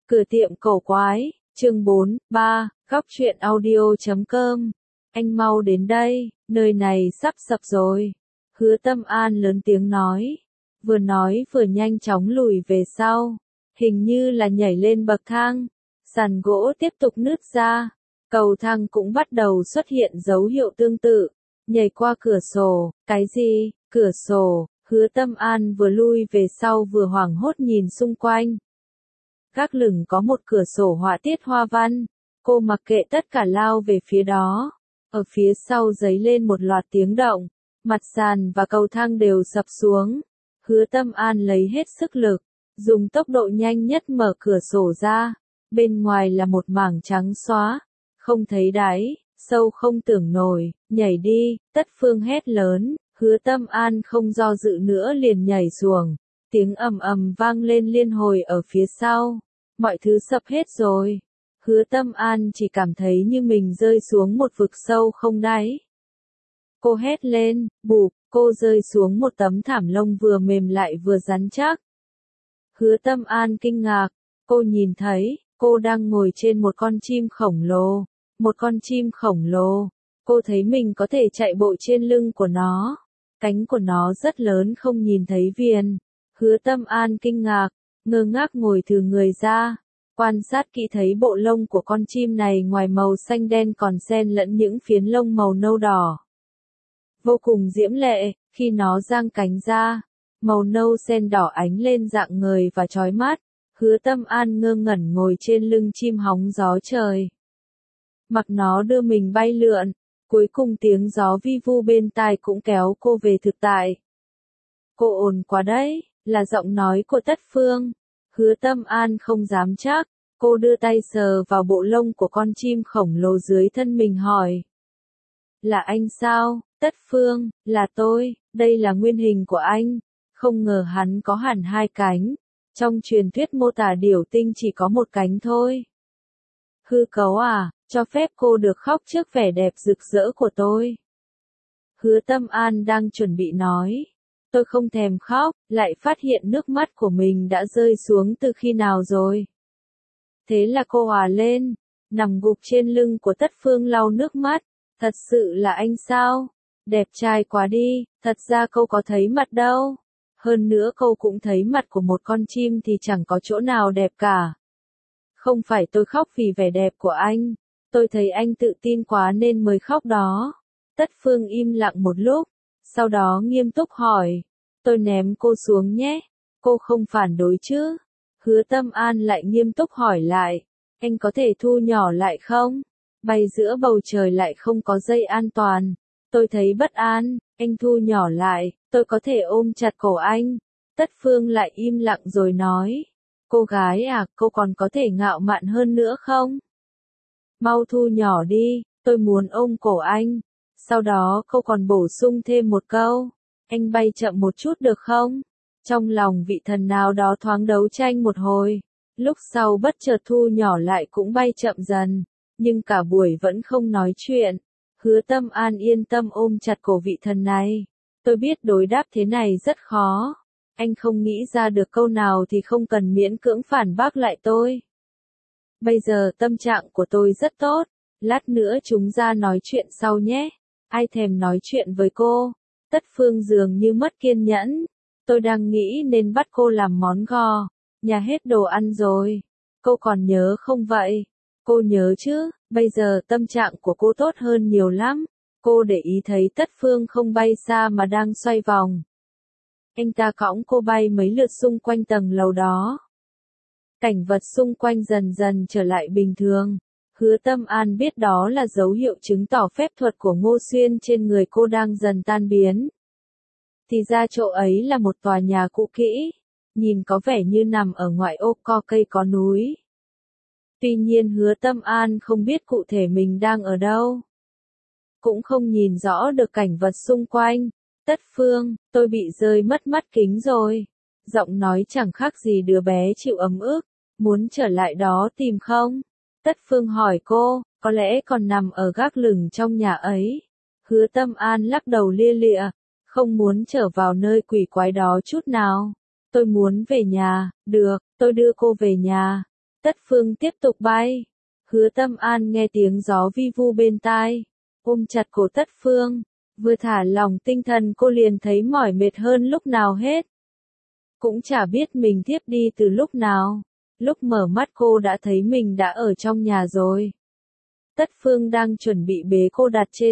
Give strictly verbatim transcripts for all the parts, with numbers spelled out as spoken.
Cửa tiệm cổ quái, chương bốn, ba, góc truyện audio chấm com. Anh mau đến đây, nơi này sắp sập rồi. Hứa Tâm An lớn tiếng nói. Vừa nói vừa nhanh chóng lùi về sau. Hình như là nhảy lên bậc thang. Sàn gỗ tiếp tục nứt ra. Cầu thang cũng bắt đầu xuất hiện dấu hiệu tương tự. Nhảy qua cửa sổ, cái gì, cửa sổ, Hứa Tâm An vừa lui về sau vừa hoảng hốt nhìn xung quanh. Gác lửng có một cửa sổ họa tiết hoa văn, cô mặc kệ tất cả lao về phía đó. Ở phía sau giấy lên một loạt tiếng động, mặt sàn và cầu thang đều sập xuống. Hứa Tâm An lấy hết sức lực, dùng tốc độ nhanh nhất mở cửa sổ ra. Bên ngoài là một mảng trắng xóa, không thấy đáy, sâu không tưởng nổi, nhảy đi, Tất Phương hét lớn. Hứa Tâm An không do dự nữa liền nhảy xuồng. Tiếng ầm ầm vang lên liên hồi ở phía sau. Mọi thứ sập hết rồi. Hứa Tâm An chỉ cảm thấy như mình rơi xuống một vực sâu không đáy. Cô hét lên, bụp, cô rơi xuống một tấm thảm lông vừa mềm lại vừa rắn chắc. Hứa Tâm An kinh ngạc, cô nhìn thấy, cô đang ngồi trên một con chim khổng lồ. Một con chim khổng lồ. Cô thấy mình có thể chạy bộ trên lưng của nó. Cánh của nó rất lớn không nhìn thấy viền. Hứa Tâm An kinh ngạc, ngơ ngác ngồi thừ người ra. Quan sát kỹ thấy bộ lông của con chim này ngoài màu xanh đen còn xen lẫn những phiến lông màu nâu đỏ. Vô cùng diễm lệ, khi nó giang cánh ra, màu nâu xen đỏ ánh lên rạng ngời và chói mắt. Hứa Tâm An ngơ ngẩn ngồi trên lưng chim hóng gió trời. Mặc nó đưa mình bay lượn, cuối cùng tiếng gió vi vu bên tai cũng kéo cô về thực tại. Cô ồn quá đấy, là giọng nói của Tất Phương. Hứa Tâm An không dám chắc, cô đưa tay sờ vào bộ lông của con chim khổng lồ dưới thân mình hỏi. Là anh sao, Tất Phương, là tôi, đây là nguyên hình của anh. Không ngờ hắn có hẳn hai cánh. Trong truyền thuyết mô tả điểu tinh chỉ có một cánh thôi. Hư cấu à, cho phép cô được khóc trước vẻ đẹp rực rỡ của tôi. Hứa Tâm An đang chuẩn bị nói. Tôi không thèm khóc, lại phát hiện nước mắt của mình đã rơi xuống từ khi nào rồi. Thế là cô òa lên, nằm gục trên lưng của Tất Phương lau nước mắt. Thật sự là anh sao? Đẹp trai quá đi, thật ra cô có thấy mặt đâu. Hơn nữa cô cũng thấy mặt của một con chim thì chẳng có chỗ nào đẹp cả. Không phải tôi khóc vì vẻ đẹp của anh, tôi thấy anh tự tin quá nên mới khóc đó. Tất Phương im lặng một lúc, sau đó nghiêm túc hỏi, tôi ném cô xuống nhé, cô không phản đối chứ? Hứa Tâm An lại nghiêm túc hỏi lại, anh có thể thu nhỏ lại không? Bay giữa bầu trời lại không có dây an toàn, tôi thấy bất an, anh thu nhỏ lại, tôi có thể ôm chặt cổ anh. Tất Phương lại im lặng rồi nói, cô gái à, cô còn có thể ngạo mạn hơn nữa không? Mau thu nhỏ đi, tôi muốn ôm cổ anh. Sau đó cô còn bổ sung thêm một câu, anh bay chậm một chút được không? Trong lòng vị thần nào đó thoáng đấu tranh một hồi, lúc sau bất chợt thu nhỏ lại cũng bay chậm dần, nhưng cả buổi vẫn không nói chuyện. Hứa Tâm An yên tâm ôm chặt cổ vị thần này. Tôi biết đối đáp thế này rất khó. Anh không nghĩ ra được câu nào thì không cần miễn cưỡng phản bác lại tôi. Bây giờ tâm trạng của tôi rất tốt, lát nữa chúng ta nói chuyện sau nhé. Ai thèm nói chuyện với cô? Tất Phương dường như mất kiên nhẫn. Tôi đang nghĩ nên bắt cô làm món gò. Nhà hết đồ ăn rồi. Cô còn nhớ không vậy? Cô nhớ chứ, bây giờ tâm trạng của cô tốt hơn nhiều lắm. Cô để ý thấy Tất Phương không bay xa mà đang xoay vòng. Anh ta cõng cô bay mấy lượt xung quanh tầng lầu đó. Cảnh vật xung quanh dần dần trở lại bình thường. Hứa Tâm An biết đó là dấu hiệu chứng tỏ phép thuật của Ngô Xuyên trên người cô đang dần tan biến. Thì ra chỗ ấy là một tòa nhà cũ kỹ, nhìn có vẻ như nằm ở ngoại ô có cây có núi. Tuy nhiên Hứa Tâm An không biết cụ thể mình đang ở đâu. Cũng không nhìn rõ được cảnh vật xung quanh. Tất Phương, tôi bị rơi mất mắt kính rồi. Giọng nói chẳng khác gì đứa bé chịu ấm ức, muốn trở lại đó tìm không? Tất Phương hỏi cô, có lẽ còn nằm ở gác lửng trong nhà ấy. Hứa Tâm An lắc đầu lia lịa, không muốn trở vào nơi quỷ quái đó chút nào. Tôi muốn về nhà, được, tôi đưa cô về nhà. Tất Phương tiếp tục bay. Hứa Tâm An nghe tiếng gió vi vu bên tai, ôm chặt cổ Tất Phương, vừa thả lỏng tinh thần cô liền thấy mỏi mệt hơn lúc nào hết. Cũng chả biết mình thiếp đi từ lúc nào, lúc mở mắt cô đã thấy mình đã ở trong nhà rồi. Tất Phương đang chuẩn bị bế cô đặt trên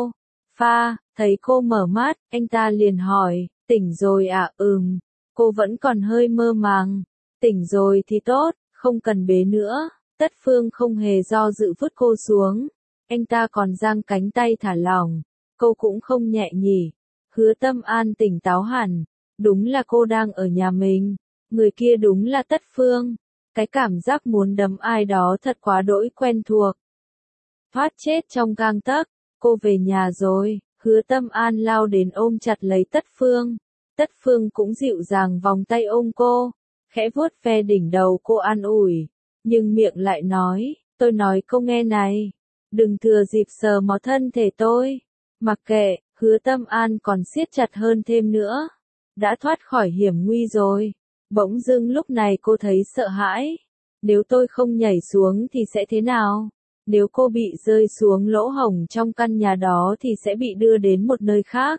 sofa, thấy cô mở mắt, anh ta liền hỏi, tỉnh rồi à? Ừm, cô vẫn còn hơi mơ màng. Tỉnh rồi thì tốt, không cần bế nữa. Tất Phương không hề do dự vứt cô xuống, anh ta còn giang cánh tay thả lỏng, cô cũng không nhẹ nhỉ. Hứa Tâm An tỉnh táo hẳn, đúng là cô đang ở nhà mình, người kia đúng là Tất Phương. Cái cảm giác muốn đấm ai đó thật quá đỗi quen thuộc. Thoát chết trong gang tấc, cô về nhà rồi. Hứa Tâm An lao đến ôm chặt lấy Tất Phương. Tất Phương cũng dịu dàng vòng tay ôm cô, khẽ vuốt ve đỉnh đầu cô an ủi, nhưng miệng lại nói, tôi nói cô nghe này, đừng thừa dịp sờ mó thân thể tôi. Mặc kệ, Hứa Tâm An còn siết chặt hơn thêm nữa. Đã thoát khỏi hiểm nguy rồi. Bỗng dưng lúc này cô thấy sợ hãi. Nếu tôi không nhảy xuống thì sẽ thế nào? Nếu cô bị rơi xuống lỗ hổng trong căn nhà đó thì sẽ bị đưa đến một nơi khác.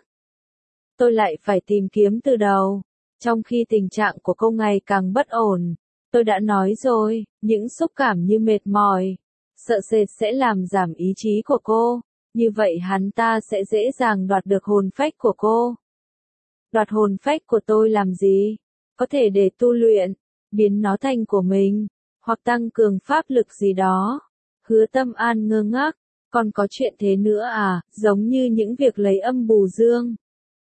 Tôi lại phải tìm kiếm từ đầu. Trong khi tình trạng của cô ngày càng bất ổn, tôi đã nói rồi, những xúc cảm như mệt mỏi, sợ sệt sẽ làm giảm ý chí của cô. Như vậy hắn ta sẽ dễ dàng đoạt được hồn phách của cô. Đoạt hồn phách của tôi làm gì? Có thể để tu luyện, biến nó thành của mình, hoặc tăng cường pháp lực gì đó. Hứa Tâm An ngơ ngác, còn có chuyện thế nữa à? Giống như những việc lấy âm bù dương,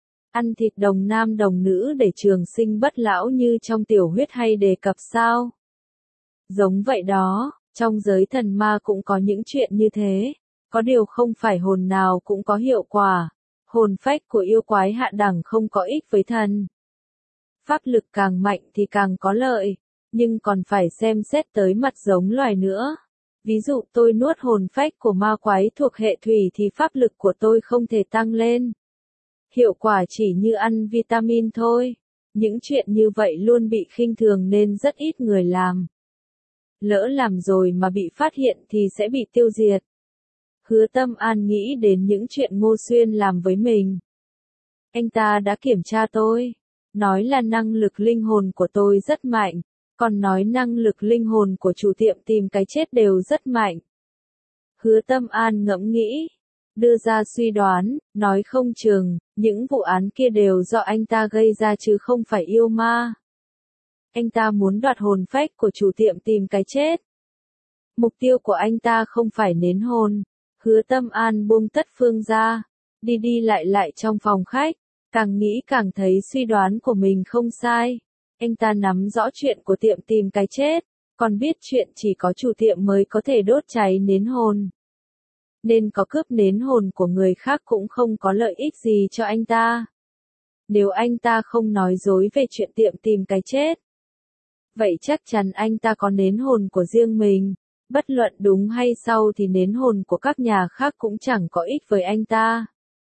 ăn thịt đồng nam đồng nữ để trường sinh bất lão như trong tiểu huyết hay đề cập sao? Giống vậy đó, trong giới thần ma cũng có những chuyện như thế, có điều không phải hồn nào cũng có hiệu quả. Hồn phách của yêu quái hạ đẳng không có ích với thần. Pháp lực càng mạnh thì càng có lợi, nhưng còn phải xem xét tới mặt giống loài nữa. Ví dụ tôi nuốt hồn phách của ma quái thuộc hệ thủy thì pháp lực của tôi không thể tăng lên. Hiệu quả chỉ như ăn vitamin thôi. Những chuyện như vậy luôn bị khinh thường nên rất ít người làm. Lỡ làm rồi mà bị phát hiện thì sẽ bị tiêu diệt. Hứa Tâm An nghĩ đến những chuyện Ngô Xuyên làm với mình. Anh ta đã kiểm tra tôi, nói là năng lực linh hồn của tôi rất mạnh, còn nói năng lực linh hồn của chủ tiệm tìm cái chết đều rất mạnh. Hứa Tâm An ngẫm nghĩ, đưa ra suy đoán, nói không chừng, những vụ án kia đều do anh ta gây ra chứ không phải yêu ma. Anh ta muốn đoạt hồn phách của chủ tiệm tìm cái chết. Mục tiêu của anh ta không phải nến hồn. Hứa Tâm An buông Tất Phương ra, đi đi lại lại trong phòng khách, càng nghĩ càng thấy suy đoán của mình không sai. Anh ta nắm rõ chuyện của tiệm tìm cái chết, còn biết chuyện chỉ có chủ tiệm mới có thể đốt cháy nến hồn. Nên có cướp nến hồn của người khác cũng không có lợi ích gì cho anh ta. Nếu anh ta không nói dối về chuyện tiệm tìm cái chết, vậy chắc chắn anh ta có nến hồn của riêng mình. Bất luận đúng hay sau thì nến hồn của các nhà khác cũng chẳng có ích với anh ta.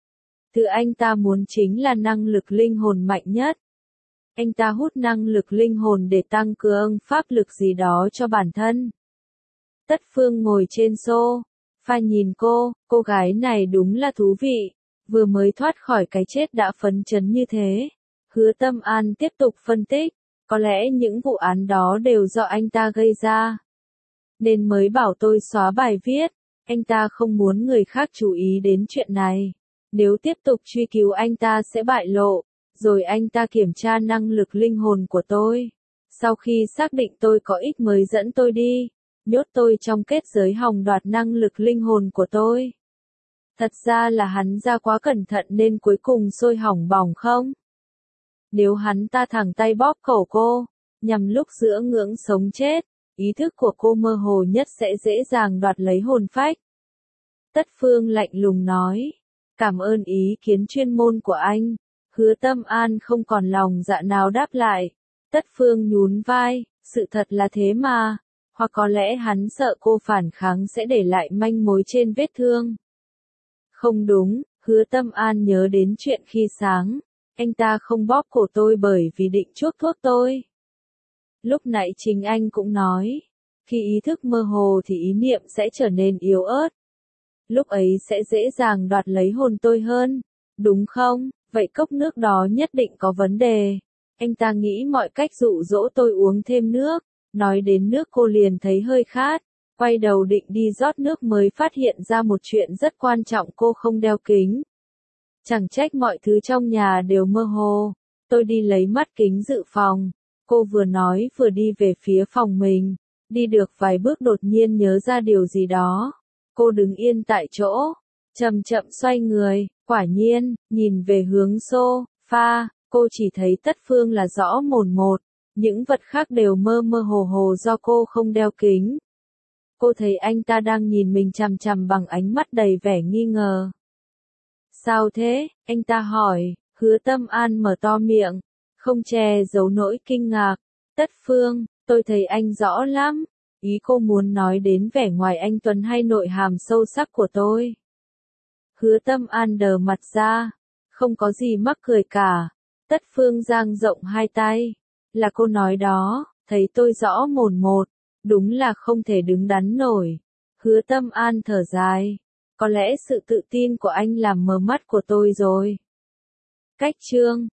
Thứ anh ta muốn chính là năng lực linh hồn mạnh nhất. Anh ta hút năng lực linh hồn để tăng cường pháp lực gì đó cho bản thân. Tất Phương ngồi trên sofa nhìn cô, cô gái này đúng là thú vị, vừa mới thoát khỏi cái chết đã phấn chấn như thế. Hứa Tâm An tiếp tục phân tích, có lẽ những vụ án đó đều do anh ta gây ra. Nên mới bảo tôi xóa bài viết, anh ta không muốn người khác chú ý đến chuyện này. Nếu tiếp tục truy cứu anh ta sẽ bại lộ, rồi anh ta kiểm tra năng lực linh hồn của tôi. Sau khi xác định tôi có ích mới dẫn tôi đi, nhốt tôi trong kết giới hòng đoạt năng lực linh hồn của tôi. Thật ra là hắn ra quá cẩn thận nên cuối cùng sôi hỏng bỏng không? Nếu hắn ta thẳng tay bóp cổ cô, nhằm lúc giữa ngưỡng sống chết, ý thức của cô mơ hồ nhất sẽ dễ dàng đoạt lấy hồn phách. Tất Phương lạnh lùng nói, cảm ơn ý kiến chuyên môn của anh. Hứa Tâm An không còn lòng dạ nào đáp lại. Tất Phương nhún vai, sự thật là thế mà, hoặc có lẽ hắn sợ cô phản kháng sẽ để lại manh mối trên vết thương. Không đúng, Hứa Tâm An nhớ đến chuyện khi sáng, anh ta không bóp cổ tôi bởi vì định chuốc thuốc tôi. Lúc nãy chính anh cũng nói, Khi ý thức mơ hồ thì ý niệm sẽ trở nên yếu ớt. Lúc ấy sẽ dễ dàng đoạt lấy hồn tôi hơn, đúng không? Vậy cốc nước đó nhất định có vấn đề. Anh ta nghĩ mọi cách dụ dỗ tôi uống thêm nước. Nói đến nước cô liền thấy hơi khát. Quay đầu định đi rót nước mới phát hiện ra một chuyện rất quan trọng, cô không đeo kính. Chẳng trách mọi thứ trong nhà đều mơ hồ. Tôi đi lấy mắt kính dự phòng. Cô vừa nói vừa đi về phía phòng mình. Đi được vài bước đột nhiên nhớ ra điều gì đó. Cô đứng yên tại chỗ, chậm chậm xoay người, quả nhiên, nhìn về hướng sofa, cô chỉ thấy Tất Phương là rõ mồn một, những vật khác đều mơ mơ hồ hồ do cô không đeo kính. Cô thấy anh ta đang nhìn mình chằm chằm bằng ánh mắt đầy vẻ nghi ngờ. Sao thế? Anh ta hỏi. Hứa Tâm An mở to miệng, không che giấu nỗi kinh ngạc. Tất Phương, tôi thấy anh rõ lắm. Ý cô muốn nói đến vẻ ngoài anh tuấn hay nội hàm sâu sắc của tôi. Hứa Tâm An đờ mặt ra, không có gì mắc cười cả. Tất Phương dang rộng hai tay. Là cô nói đó, thấy tôi rõ mồn một, đúng là không thể đứng đắn nổi. Hứa Tâm An thở dài, có lẽ sự tự tin của anh làm mờ mắt của tôi rồi. Cách chương